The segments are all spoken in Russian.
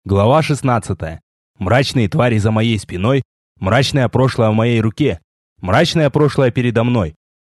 Глава 16. Мрачные твари за моей спиной, мрачное прошлое в моей руке, мрачное прошлое передо мной.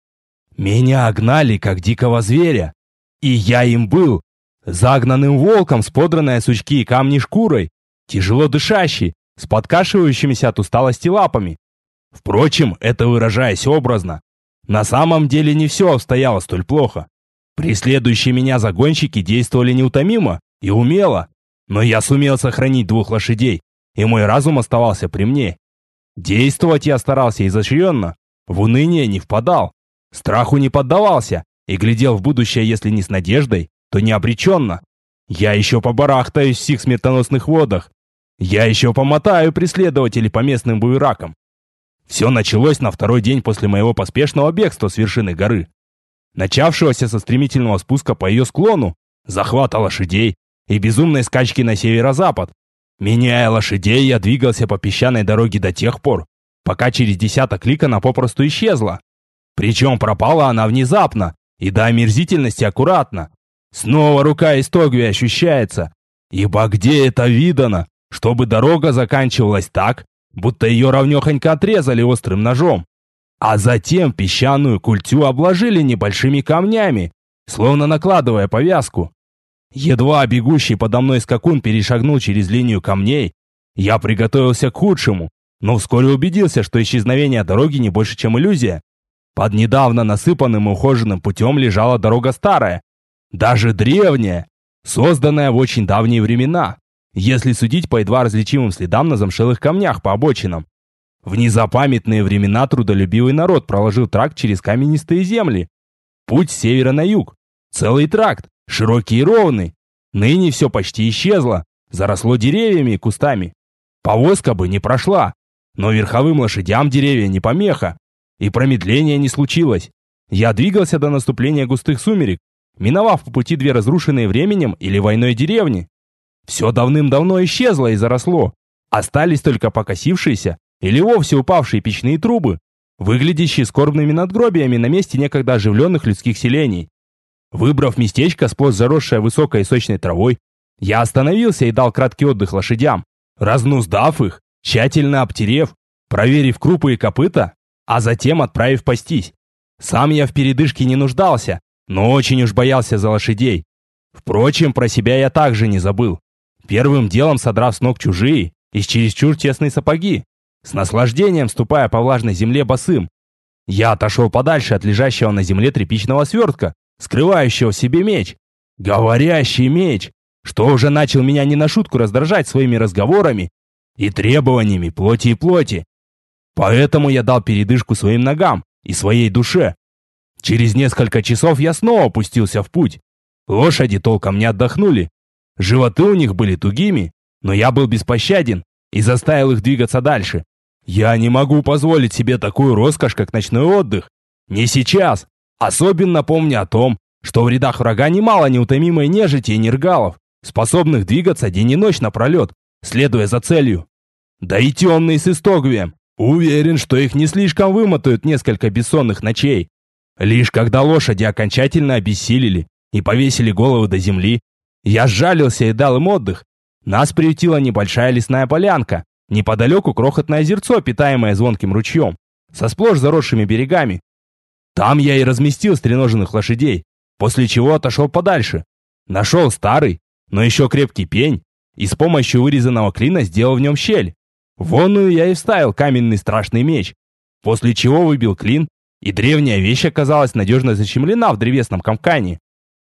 Меня огнали, как дикого зверя, и я им был, загнанным волком с подранной сучки и камни шкурой, тяжело дышащий, с подкашивающимися от усталости лапами. Впрочем, это выражаясь образно. На самом деле не все обстояло столь плохо. Преследующие меня загонщики действовали неутомимо и умело. Но я сумел сохранить 2 лошадей, и мой разум оставался при мне. Действовать я старался изощренно, в уныние не впадал, страху не поддавался и глядел в будущее, если не с надеждой, то не обреченно. Я еще побарахтаюсь в сих смертоносных водах. Я еще помотаю преследователей по местным буеракам. Все началось на 2-й день после моего поспешного бегства с вершины горы, начавшегося со стремительного спуска по ее склону, захвата лошадей и безумной скачки на северо-запад. Меняя лошадей, я двигался по песчаной дороге до тех пор, пока через 10 лиг она попросту исчезла. Причем пропала она внезапно и до омерзительности аккуратно. Снова рука Истогви ощущается, ибо где это видано, чтобы дорога заканчивалась так, будто ее ровнехонько отрезали острым ножом, а затем песчаную культю обложили небольшими камнями, словно накладывая повязку. Едва бегущий подо мной скакун перешагнул через линию камней, я приготовился к худшему, но вскоре убедился, что исчезновение дороги не больше, чем иллюзия. Под недавно насыпанным и ухоженным путем лежала дорога старая, даже древняя, созданная в очень давние времена, если судить по едва различимым следам на замшелых камнях по обочинам. В незапамятные времена трудолюбивый народ проложил тракт через каменистые земли. Путь с севера на юг, целый тракт, широкий и ровный. Ныне все почти исчезло, заросло деревьями и кустами. Повозка бы не прошла, но верховым лошадям деревья не помеха, и промедления не случилось. Я двигался до наступления густых сумерек, миновав по пути 2 разрушенные временем или войной деревни. Все давным-давно исчезло и заросло, остались только покосившиеся или вовсе упавшие печные трубы, выглядящие скорбными надгробиями на месте некогда оживленных людских селений. Выбрав местечко, сплошь заросшее высокой и сочной травой, я остановился и дал краткий отдых лошадям, разнуздав их, тщательно обтерев, проверив крупы и копыта, а затем отправив пастись. Сам я в передышке не нуждался, но очень уж боялся за лошадей. Впрочем, про себя я также не забыл. Первым делом содрав с ног чужие и чересчур тесные сапоги, с наслаждением ступая по влажной земле босым, я отошел подальше от лежащего на земле тряпичного свертка, скрывающего в себе меч. Говорящий меч, что уже начал меня не на шутку раздражать своими разговорами и требованиями плоти и плоти. Поэтому я дал передышку своим ногам и своей душе. Через несколько часов я снова пустился в путь. Лошади толком не отдохнули. Животы у них были тугими, но я был беспощаден и заставил их двигаться дальше. Я не могу позволить себе такую роскошь, как ночной отдых. Не сейчас. Особенно помня о том, что в рядах врага немало неутомимой нежити и нергалов, способных двигаться день и ночь напролет, следуя за целью. Да и темные с Истогвием. Уверен, что их не слишком вымотают несколько бессонных ночей. Лишь когда лошади окончательно обессилели и повесили головы до земли, я сжалился и дал им отдых. Нас приютила небольшая лесная полянка, неподалеку крохотное озерцо, питаемое звонким ручьем, со сплошь заросшими берегами. Там я и разместил стреноженных лошадей, после чего отошел подальше. Нашел старый, но еще крепкий пень, и с помощью вырезанного клина сделал в нем щель. Вонную я и вставил каменный страшный меч, после чего выбил клин, и древняя вещь оказалась надежно защемлена в древесном капкане.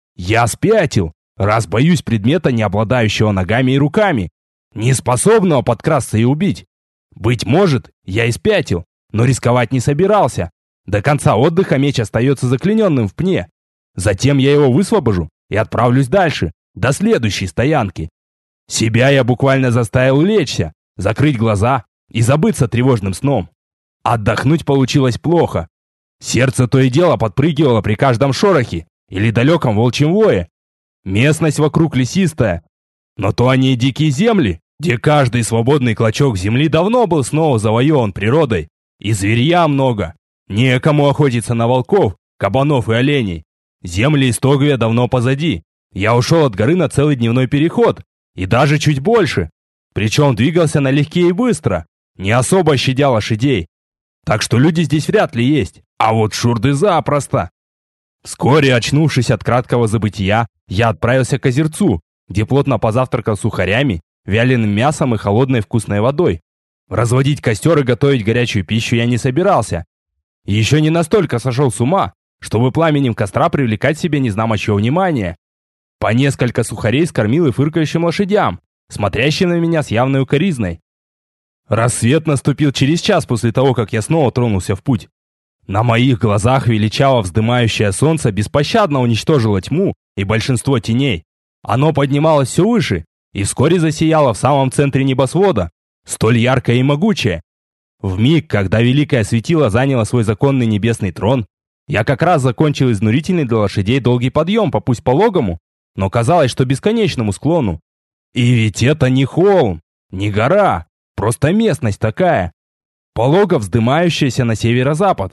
Я спятил, раз боюсь предмета, не обладающего ногами и руками, не способного подкрасться и убить. Быть может, я и спятил, но рисковать не собирался. До конца отдыха меч остается заклиненным в пне. Затем я его высвобожу и отправлюсь дальше, до следующей стоянки. Себя я буквально заставил лечься, закрыть глаза и забыться тревожным сном. Отдохнуть получилось плохо. Сердце то и дело подпрыгивало при каждом шорохе или далеком волчьем вое. Местность вокруг лесистая, но то они и дикие земли, где каждый свободный клочок земли давно был снова завоеван природой, и зверья много. Некому охотиться на волков, кабанов и оленей. Земли Истогвия давно позади. Я ушел от горы на целый дневной переход и даже чуть больше. Причем двигался налегке и быстро, не особо щадя лошадей. Так что люди здесь вряд ли есть, а вот шурды запросто. Вскоре, очнувшись от краткого забытия, я отправился к озерцу, где плотно позавтракал сухарями, вяленым мясом и холодной вкусной водой. Разводить костер и готовить горячую пищу я не собирался. Еще не настолько сошел с ума, чтобы пламенем костра привлекать себе незнамо чье внимание. По несколько сухарей скормил и фыркающим лошадям, смотрящим на меня с явной укоризной. Рассвет наступил через час после того, как я снова тронулся в путь. На моих глазах величаво вздымающее солнце беспощадно уничтожило тьму и большинство теней. Оно поднималось все выше и вскоре засияло в самом центре небосвода, столь яркое и могучее. Вмиг, когда великое светило заняло свой законный небесный трон, я как раз закончил изнурительный для лошадей долгий подъем по пусть пологому, но казалось, что бесконечному склону. И ведь это не холм, не гора, просто местность такая, полого вздымающаяся на северо-запад.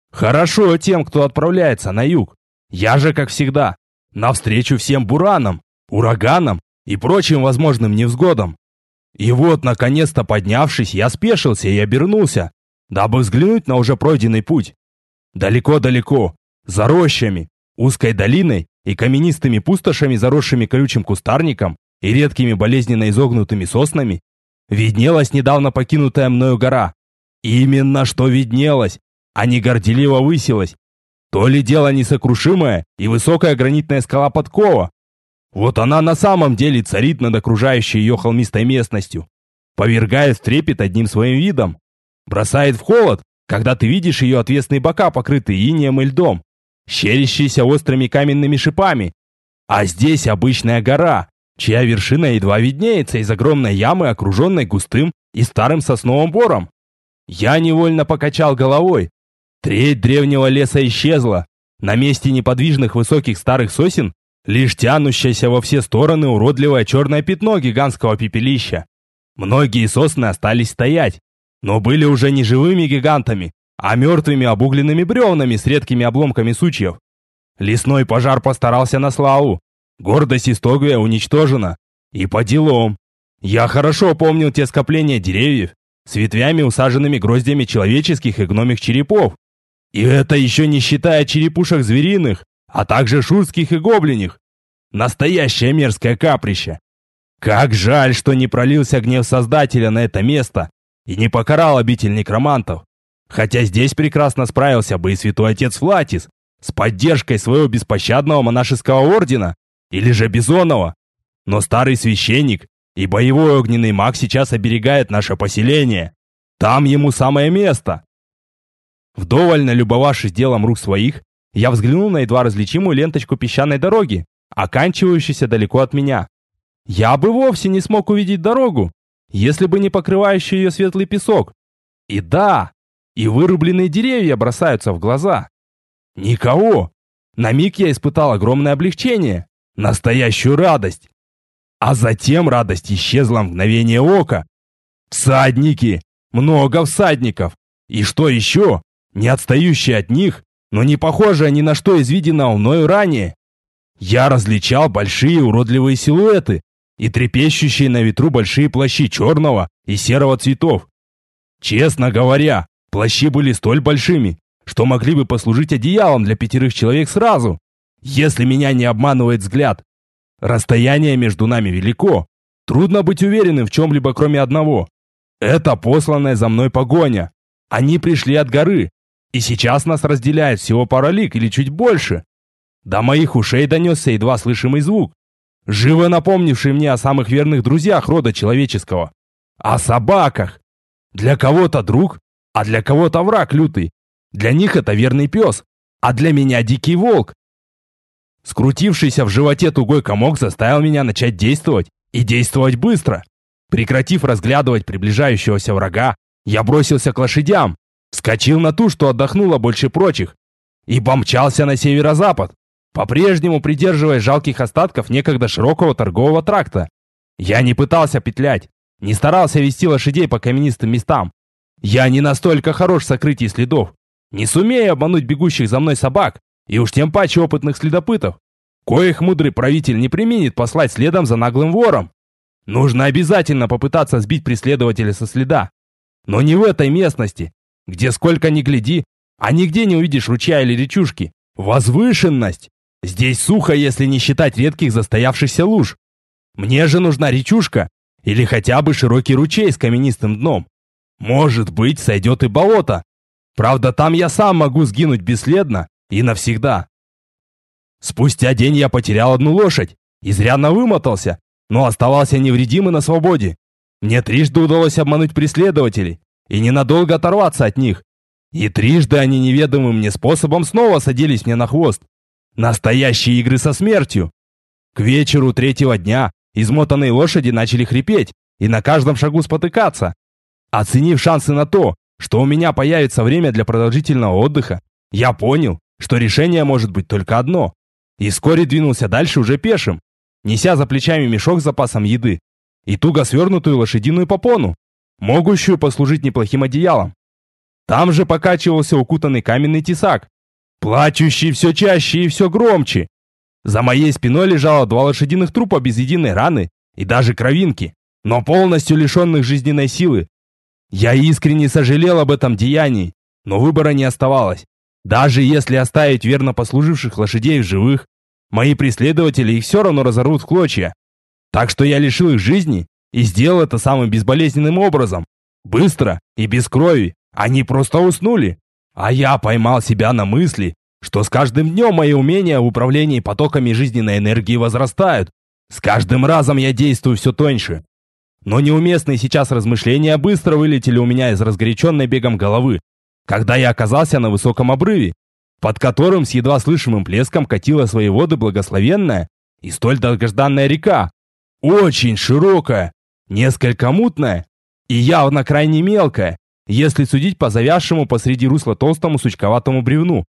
Хорошо тем, кто отправляется на юг. Я же, как всегда, навстречу всем буранам, ураганам и прочим возможным невзгодам. И вот, наконец-то поднявшись, я спешился и обернулся, дабы взглянуть на уже пройденный путь. Далеко-далеко, за рощами, узкой долиной и каменистыми пустошами, заросшими колючим кустарником и редкими болезненно изогнутыми соснами, виднелась недавно покинутая мною гора. Именно что виднелась, а не горделиво высилась. То ли дело несокрушимая и высокая гранитная скала Подкова. Вот она на самом деле царит над окружающей ее холмистой местностью, повергает в трепет одним своим видом, бросает в холод, когда ты видишь ее отвесные бока, покрытые инеем и льдом, щерящиеся острыми каменными шипами. А здесь обычная гора, чья вершина едва виднеется из огромной ямы, окруженной густым и старым сосновым бором. Я невольно покачал головой. Треть древнего леса исчезла. На месте неподвижных высоких старых сосен лишь тянущееся во все стороны уродливое черное пятно гигантского пепелища. Многие сосны остались стоять, но были уже не живыми гигантами, а мертвыми обугленными бревнами с редкими обломками сучьев. Лесной пожар постарался на славу. Гордость Истогвия уничтожена. И по делам. Я хорошо помнил те скопления деревьев с ветвями, усаженными гроздями человеческих и гномих черепов. И это еще не считая черепушек звериных, а также шурских и гоблиних. Настоящее мерзкое каприще. Как жаль, что не пролился гнев Создателя на это место и не покарал обитель некромантов. Хотя здесь прекрасно справился бы и святой отец Флатис с поддержкой своего беспощадного монашеского ордена или же Бизонова. Но старый священник и боевой огненный маг сейчас оберегает наше поселение. Там ему самое место. Вдоволь налюбовавшись делом рук своих, я взглянул на едва различимую ленточку песчаной дороги, оканчивающуюся далеко от меня. Я бы вовсе не смог увидеть дорогу, если бы не покрывающий ее светлый песок. И да, и вырубленные деревья бросаются в глаза. Никого. На миг я испытал огромное облегчение, настоящую радость. А затем радость исчезла в мгновение ока. Всадники! Много всадников! И что еще? Не отстающие от них, но не похожие ни на что из виденного мною ранее. Я различал большие уродливые силуэты и трепещущие на ветру большие плащи черного и серого цветов. Честно говоря, плащи были столь большими, что могли бы послужить одеялом для 5 человек сразу, если меня не обманывает взгляд. Расстояние между нами велико, трудно быть уверенным в чем-либо кроме одного. Это посланная за мной погоня. Они пришли от горы, и сейчас нас разделяет всего пара лиг или чуть больше. До моих ушей донесся едва слышимый звук, живо напомнивший мне о самых верных друзьях рода человеческого. О собаках. Для кого-то друг, а для кого-то враг лютый. Для них это верный пес, а для меня дикий волк. Скрутившийся в животе тугой комок заставил меня начать действовать, и действовать быстро. Прекратив разглядывать приближающегося врага, я бросился к лошадям, вскочил на ту, что отдохнула больше прочих, и помчался на северо-запад, по-прежнему придерживаясь жалких остатков некогда широкого торгового тракта. Я не пытался петлять, не старался вести лошадей по каменистым местам. Я не настолько хорош в сокрытии следов, не сумею обмануть бегущих за мной собак, и уж тем паче опытных следопытов, коих мудрый правитель не преминет послать следом за наглым вором. Нужно обязательно попытаться сбить преследователя со следа. Но не в этой местности, где сколько ни гляди, а нигде не увидишь ручья или речушки. Возвышенность! Здесь сухо, если не считать редких застоявшихся луж. Мне же нужна речушка или хотя бы широкий ручей с каменистым дном. Может быть, сойдет и болото. Правда, там я сам могу сгинуть бесследно и навсегда. Спустя день я потерял одну лошадь, изрядно вымотался, но оставался невредим и на свободе. Мне трижды удалось обмануть преследователей и ненадолго оторваться от них. И трижды они неведомым мне способом снова садились мне на хвост. Настоящие игры со смертью. К вечеру третьего дня измотанные лошади начали хрипеть и на каждом шагу спотыкаться. Оценив шансы на то, что у меня появится время для продолжительного отдыха, я понял, что решение может быть только одно. И вскоре двинулся дальше уже пешим, неся за плечами мешок с запасом еды и туго свернутую лошадиную попону, могущую послужить неплохим одеялом. Там же покачивался укутанный каменный тесак, плачущий все чаще и все громче. За моей спиной лежало 2 лошадиных трупа без единой раны и даже кровинки, но полностью лишенных жизненной силы. Я искренне сожалел об этом деянии, но выбора не оставалось. Даже если оставить верно послуживших лошадей в живых, мои преследователи их все равно разорвут в клочья. Так что я лишил их жизни и сделал это самым безболезненным образом. Быстро и без крови. Они просто уснули. А я поймал себя на мысли, что с каждым днем мои умения в управлении потоками жизненной энергии возрастают. С каждым разом я действую все тоньше. Но неуместные сейчас размышления быстро вылетели у меня из разгоряченной бегом головы, когда я оказался на высоком обрыве, под которым с едва слышимым плеском катила свои воды благословенная и столь долгожданная река. Очень широкая, несколько мутная и явно крайне мелкая, если судить по завязшему посреди русла толстому сучковатому бревну.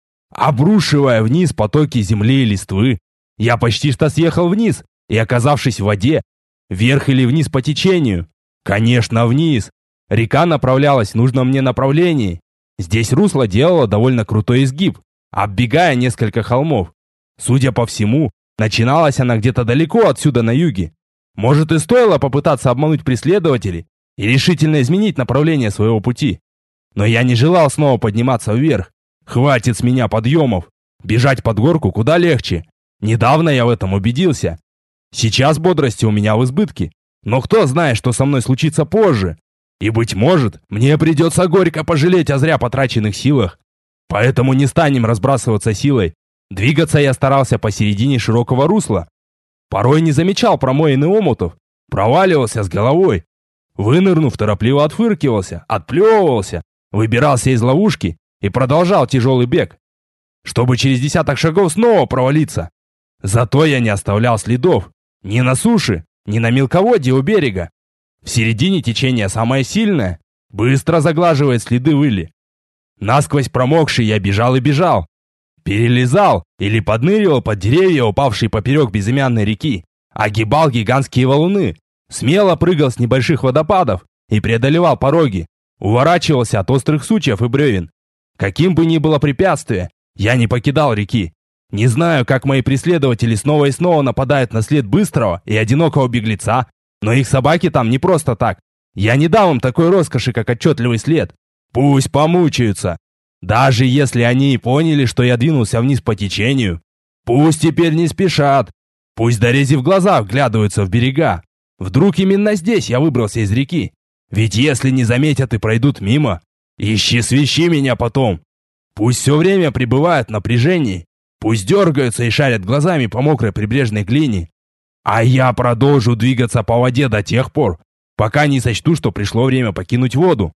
Обрушивая вниз потоки земли и листвы, я почти что съехал вниз и, оказавшись в воде, вверх или вниз по течению. Конечно, вниз. Река направлялась в нужном мне направлении. Здесь русло делало довольно крутой изгиб, оббегая несколько холмов. Судя по всему, начиналась она где-то далеко отсюда на юге. Может, и стоило попытаться обмануть преследователей и решительно изменить направление своего пути. Но я не желал снова подниматься вверх. Хватит с меня подъемов. Бежать под горку куда легче. Недавно я в этом убедился. Сейчас бодрости у меня в избытке. Но кто знает, что со мной случится позже. И, быть может, мне придется горько пожалеть о зря потраченных силах. Поэтому не станем разбрасываться силой. Двигаться я старался посередине широкого русла. Порой не замечал промоин и омутов. Проваливался с головой. Вынырнув, торопливо отфыркивался, отплевывался, выбирался из ловушки и продолжал тяжелый бег, чтобы через 10 шагов снова провалиться. Зато я не оставлял следов ни на суше, ни на мелководье у берега. В середине течение самое сильное, быстро заглаживает следы выли. Насквозь промокший я бежал и бежал. Перелезал или подныривал под деревья, упавшие поперек безымянной реки. Огибал гигантские валуны. Смело прыгал с небольших водопадов и преодолевал пороги. Уворачивался от острых сучьев и бревен. Каким бы ни было препятствие, я не покидал реки. Не знаю, как мои преследователи снова и снова нападают на след быстрого и одинокого беглеца, но их собаки там не просто так. Я не дам им такой роскоши, как отчетливый след. Пусть помучаются. Даже если они и поняли, что я двинулся вниз по течению, пусть теперь не спешат. Пусть, дорезив глаза, вглядываются в берега. Вдруг именно здесь я выбрался из реки. Ведь если не заметят и пройдут мимо, ищи-свищи меня потом. Пусть все время пребывают в напряжении. Пусть дергаются и шарят глазами по мокрой прибрежной глине. А я продолжу двигаться по воде до тех пор, пока не сочту, что пришло время покинуть воду.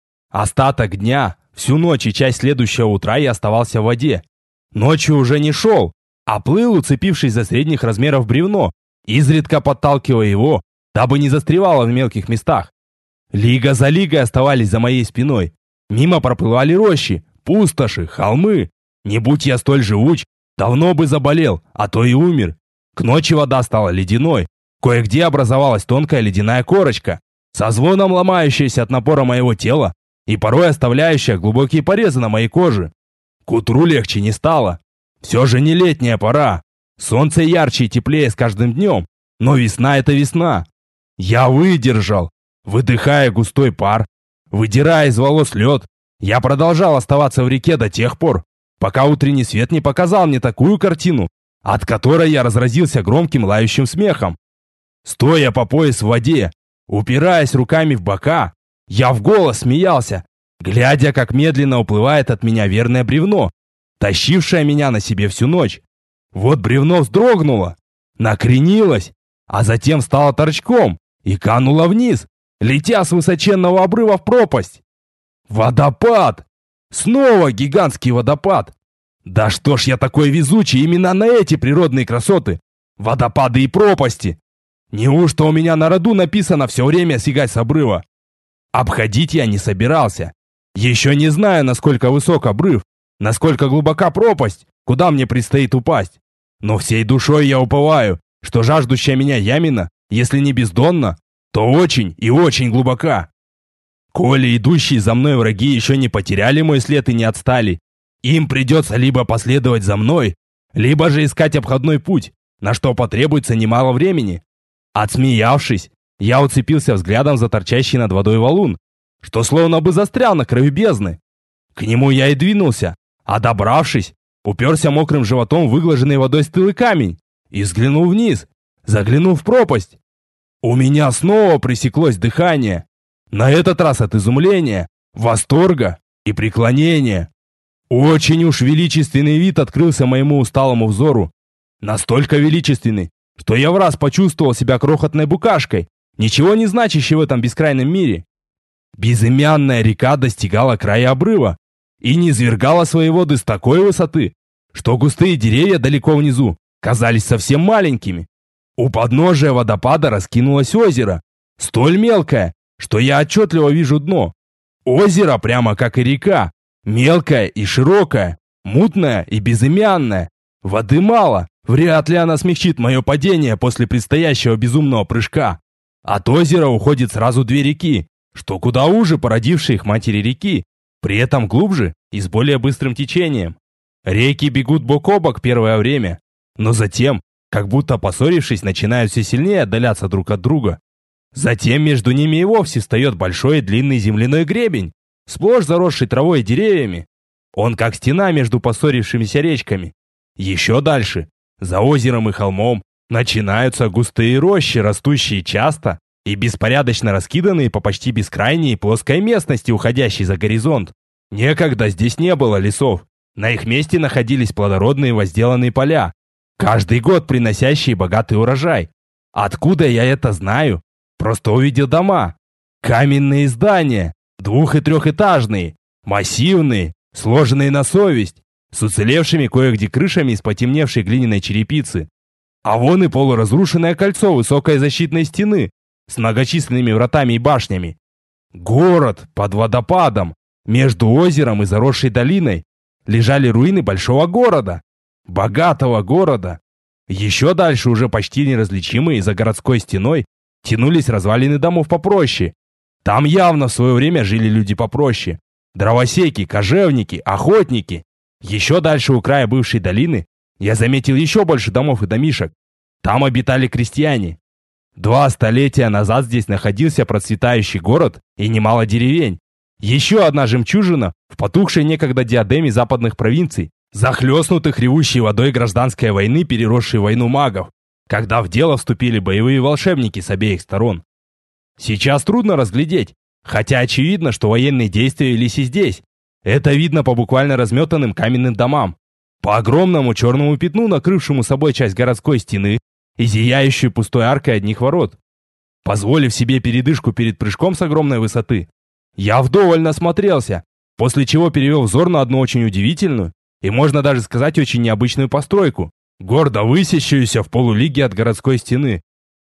Остаток дня, всю ночь и часть следующего утра я оставался в воде. Ночью уже не шел, а плыл, уцепившись за средних размеров бревно, изредка подталкивая его, дабы не застревало в мелких местах. Лига за лигой оставались за моей спиной. Мимо проплывали рощи, пустоши, холмы. Не будь я столь живуч, давно бы заболел, а то и умер. К ночи вода стала ледяной. Кое-где образовалась тонкая ледяная корочка, со звоном ломающаяся от напора моего тела и порой оставляющая глубокие порезы на моей коже. К утру легче не стало. Все же не летняя пора. Солнце ярче и теплее с каждым днем. Но весна — это весна. Я выдержал. Выдыхая густой пар, выдирая из волос лед, я продолжал оставаться в реке до тех пор, пока утренний свет не показал мне такую картину, от которой я разразился громким лающим смехом. Стоя по пояс в воде, упираясь руками в бока, я в голос смеялся, глядя, как медленно уплывает от меня верное бревно, тащившее меня на себе всю ночь. Вот бревно вздрогнуло, накренилось, а затем стало торчком и кануло вниз, летя с высоченного обрыва в пропасть. Водопад! Снова гигантский водопад! Да что ж я такой везучий именно на эти природные красоты, водопады и пропасти! Неужто у меня на роду написано все время сигать с обрыва? Обходить я не собирался. Еще не знаю, насколько высок обрыв, насколько глубока пропасть, куда мне предстоит упасть. Но всей душой я уповаю, что жаждущая меня ямина, если не бездонна, то очень и очень глубока. Коли идущие за мной враги еще не потеряли мой след и не отстали, им придется либо последовать за мной, либо же искать обходной путь, на что потребуется немало времени. Отсмеявшись, я уцепился взглядом за торчащий над водой валун, что словно бы застрял на краю бездны. К нему я и двинулся, а добравшись, уперся мокрым животом в выглаженный водой стылый камень и взглянул вниз, заглянул в пропасть. У меня снова пресеклось дыхание, на этот раз от изумления, восторга и преклонения. Очень уж величественный вид открылся моему усталому взору, настолько величественный, что я в раз почувствовал себя крохотной букашкой, ничего не значащей в этом бескрайнем мире. Безымянная река достигала края обрыва и низвергала свои воды с такой высоты, что густые деревья далеко внизу казались совсем маленькими. У подножия водопада раскинулось озеро, столь мелкое, что я отчетливо вижу дно. Озеро, прямо как и река, мелкое и широкое, мутное и безымянное. Воды мало, вряд ли она смягчит мое падение после предстоящего безумного прыжка. От озера уходит сразу две реки, что куда уже породившие их матери реки, при этом глубже и с более быстрым течением. Реки бегут бок о бок первое время, но затем, как будто поссорившись, начинают все сильнее отдаляться друг от друга. Затем между ними и вовсе встает большой и длинный земляной гребень, сплошь заросший травой и деревьями. Он как стена между поссорившимися речками. Еще дальше, за озером и холмом, начинаются густые рощи, растущие часто и беспорядочно раскиданные по почти бескрайней плоской местности, уходящей за горизонт. Некогда здесь не было лесов. На их месте находились плодородные возделанные поля, каждый год приносящие богатый урожай. Откуда я это знаю? Просто увидел дома. Каменные здания, двух- и трехэтажные, массивные, сложенные на совесть, с уцелевшими кое-где крышами из потемневшей глиняной черепицы. А вон и полуразрушенное кольцо высокой защитной стены с многочисленными вратами и башнями. Город под водопадом, между озером и заросшей долиной, лежали руины большого города, богатого города. Еще дальше, уже почти неразличимые за городской стеной, тянулись развалины домов попроще. Там явно в свое время жили люди попроще. Дровосеки, кожевники, охотники. Еще дальше у края бывшей долины я заметил еще больше домов и домишек. Там обитали крестьяне. 2 столетия назад здесь находился процветающий город и немало деревень. Еще одна жемчужина в потухшей некогда диадеме западных провинций, захлестнутых ревущей водой гражданской войны, переросшей в войну магов, когда в дело вступили боевые волшебники с обеих сторон. Сейчас трудно разглядеть, хотя очевидно, что военные действия велись и здесь. Это видно по буквально разметанным каменным домам, по огромному черному пятну, накрывшему собой часть городской стены и зияющую пустой аркой одних ворот. Позволив себе передышку перед прыжком с огромной высоты, я вдоволь насмотрелся, после чего перевел взор на одну очень удивительную и, можно даже сказать, очень необычную постройку, гордо высящуюся в полулиге от городской стены.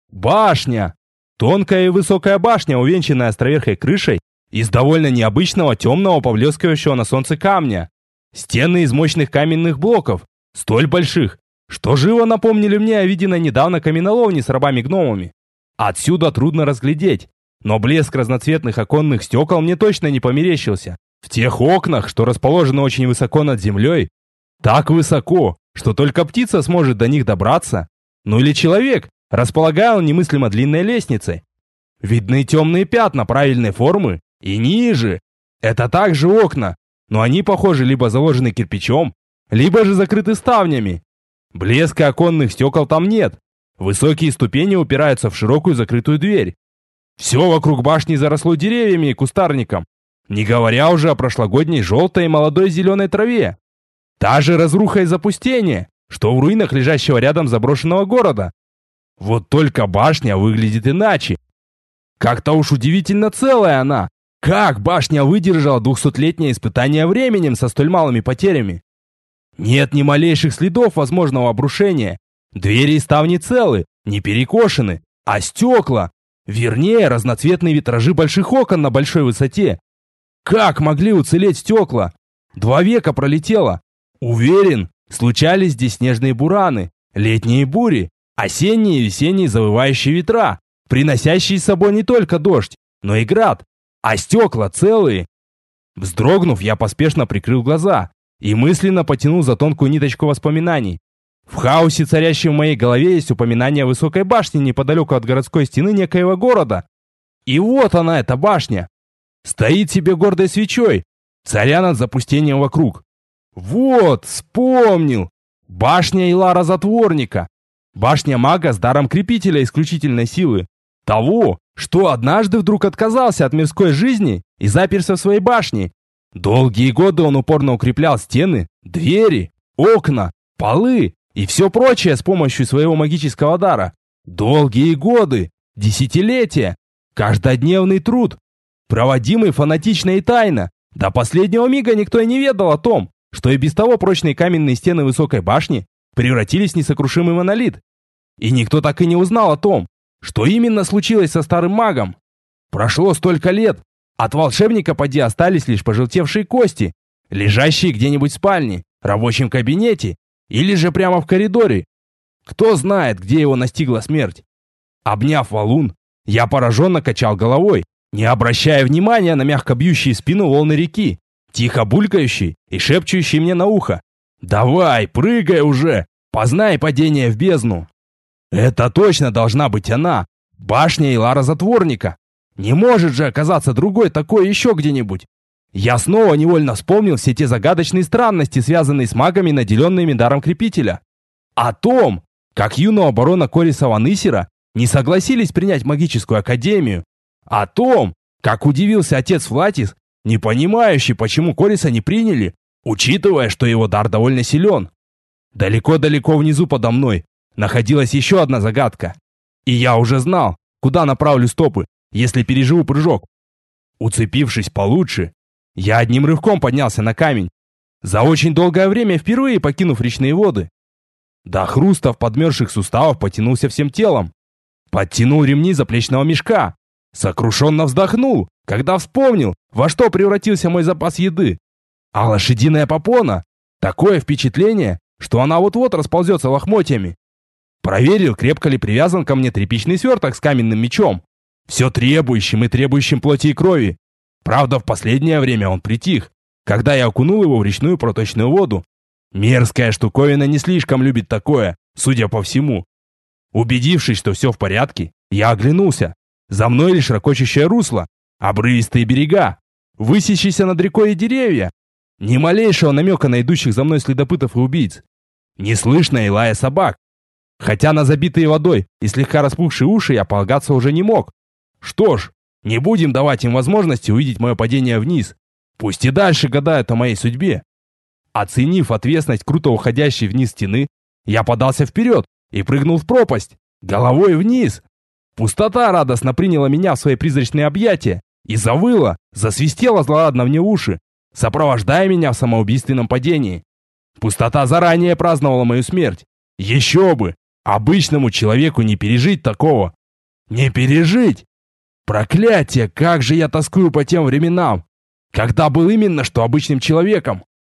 Башня! Тонкая и высокая башня, увенчанная островерхой крышей из довольно необычного темного поблескивающего на солнце камня. Стены из мощных каменных блоков, столь больших, что живо напомнили мне о виденной недавно каменоломне с рабами-гномами. Отсюда трудно разглядеть, но блеск разноцветных оконных стекол мне точно не померещился. В тех окнах, что расположены очень высоко над землей, так высоко, что только птица сможет до них добраться, ну или человек, располагая он немыслимо длинной лестницей. Видны темные пятна правильной формы и ниже. Это также окна, но они, похоже, либо заложены кирпичом, либо же закрыты ставнями. Блеска оконных стекол там нет. Высокие ступени упираются в широкую закрытую дверь. Все вокруг башни заросло деревьями и кустарником, не говоря уже о прошлогодней желтой и молодой зеленой траве. Та же разруха и запустение, что в руинах лежащего рядом заброшенного города. Вот только башня выглядит иначе. Как-то уж удивительно целая она. Как башня выдержала 200-летнее испытание временем со столь малыми потерями? Нет ни малейших следов возможного обрушения. Двери и ставни целы, не перекошены, а стекла, вернее, разноцветные витражи больших окон на большой высоте. Как могли уцелеть стекла? 2 века пролетело. Уверен, случались здесь снежные бураны, летние бури, осенние и весенние завывающие ветра, приносящие с собой не только дождь, но и град, а стекла целые. Вздрогнув, я поспешно прикрыл глаза и мысленно потянул за тонкую ниточку воспоминаний. В хаосе, царящем в моей голове, есть упоминание о высокой башне неподалеку от городской стены некоего города. И вот она, эта башня. Стоит себе гордой свечой, царя над запустением вокруг. Вот, вспомнил. Башня Илара Затворника. Башня мага с даром крепителя исключительной силы. Того, что однажды вдруг отказался от мирской жизни и заперся в своей башне. Долгие годы он упорно укреплял стены, двери, окна, полы и все прочее с помощью своего магического дара. Долгие годы, десятилетия, каждодневный труд, проводимый фанатично и тайно. До последнего мига никто и не ведал о том, что и без того прочные каменные стены высокой башни превратились в несокрушимый монолит. И никто так и не узнал о том, что именно случилось со старым магом. Прошло столько лет, от волшебника поди остались лишь пожелтевшие кости, лежащие где-нибудь в спальне, рабочем кабинете или же прямо в коридоре. Кто знает, где его настигла смерть. Обняв валун, я пораженно качал головой, не обращая внимания на мягко бьющие спину волны реки, тихо булькающие и шепчущие мне на ухо: «Давай, прыгай уже, познай падение в бездну». Это точно должна быть она, башня Илара Затворника. Не может же оказаться другой такой еще где-нибудь. Я снова невольно вспомнил все те загадочные странности, связанные с магами, наделенными даром крепителя. О том, как юного барона Кориса ван Исера не согласились принять магическую академию. О том, как удивился отец Флатис, не понимающий, почему Кориса не приняли, учитывая, что его дар довольно силен. Далеко-далеко внизу подо мной находилась еще одна загадка. И я уже знал, куда направлю стопы, если переживу прыжок. Уцепившись получше, я одним рывком поднялся на камень, за очень долгое время впервые покинув речные воды. До хруста в подмерзших суставах потянулся всем телом. Подтянул ремни заплечного мешка. Сокрушенно вздохнул, когда вспомнил, во что превратился мой запас еды. А лошадиная попона — такое впечатление, что она вот-вот расползется лохмотьями. Проверил, крепко ли привязан ко мне тряпичный сверток с каменным мечом, все требующим и требующим плоти и крови. Правда, в последнее время он притих, когда я окунул его в речную проточную воду. Мерзкая штуковина не слишком любит такое, судя по всему. Убедившись, что все в порядке, я оглянулся. За мной лишь ракочущее русло, обрывистые берега, высящиеся над рекой и деревья. Ни малейшего намека на идущих за мной следопытов и убийц. Не слышно и лая собак. Хотя на забитые водой и слегка распухшие уши я полагаться уже не мог. Что ж, не будем давать им возможности увидеть мое падение вниз. Пусть и дальше гадают о моей судьбе. Оценив отвесность круто уходящей вниз стены, я подался вперед и прыгнул в пропасть, головой вниз. Пустота радостно приняла меня в свои призрачные объятия и завыла, засвистела злорадно мне в уши, сопровождая меня в самоубийственном падении. Пустота заранее праздновала мою смерть. Еще бы! Обычному человеку не пережить такого. Не пережить! Проклятие, как же я тоскую по тем временам, когда был именно что обычным человеком.